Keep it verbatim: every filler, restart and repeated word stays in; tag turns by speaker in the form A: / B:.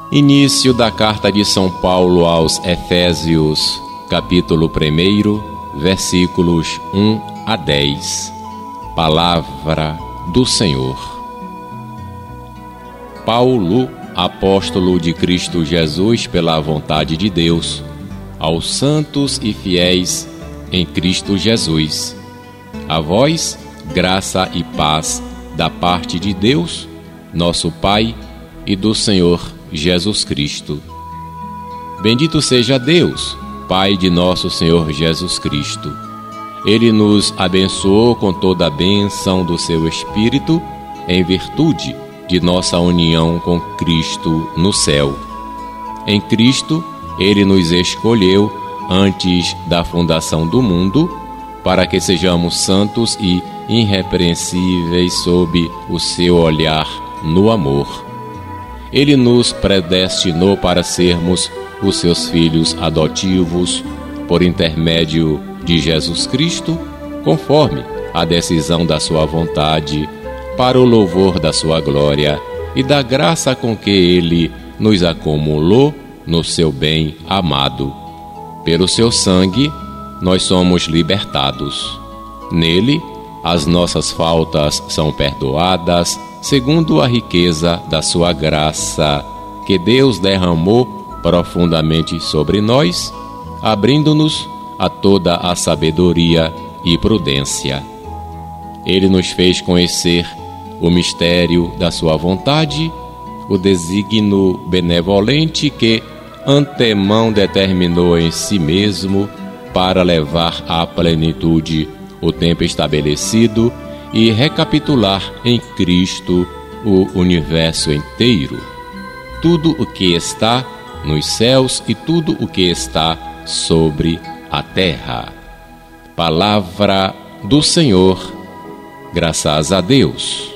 A: Início da carta de São Paulo aos Efésios, capítulo primeiro, versículos um a dez. Palavra do Senhor. Paulo, apóstolo de Cristo Jesus pela vontade de Deus, aos santos e fiéis em Cristo Jesus. A vós, graça e paz da parte de Deus, nosso Pai, e do Senhor Jesus Cristo. Bendito seja Deus, Pai de nosso Senhor Jesus Cristo. Ele nos abençoou com toda a bênção do seu Espírito, em virtude de nossa união com Cristo no céu. Em Cristo, Ele nos escolheu antes da fundação do mundo, para que sejamos santos e irrepreensíveis sob o seu olhar no amor. Ele nos predestinou para sermos os seus filhos adotivos por intermédio de Jesus Cristo, conforme a decisão da sua vontade, para o louvor da sua glória e da graça com que Ele nos acumulou no seu bem amado. Pelo seu sangue, nós somos libertados. Nele, as nossas faltas são perdoadas, segundo a riqueza da sua graça, que Deus derramou profundamente sobre nós, abrindo-nos a toda a sabedoria e prudência. Ele nos fez conhecer o mistério da sua vontade, o desígnio benevolente que antemão determinou em si mesmo para levar à plenitude o tempo estabelecido e recapitular em Cristo o universo inteiro, tudo o que está nos céus e tudo o que está sobre a terra. Palavra do Senhor, graças a Deus.